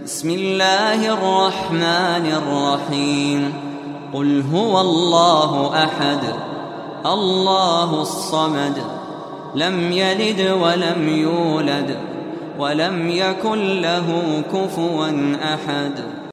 بسم الله الرحمن الرحيم قل هو الله أحد الله الصمد لم يلد ولم يولد ولم يكن له كفوا أحد.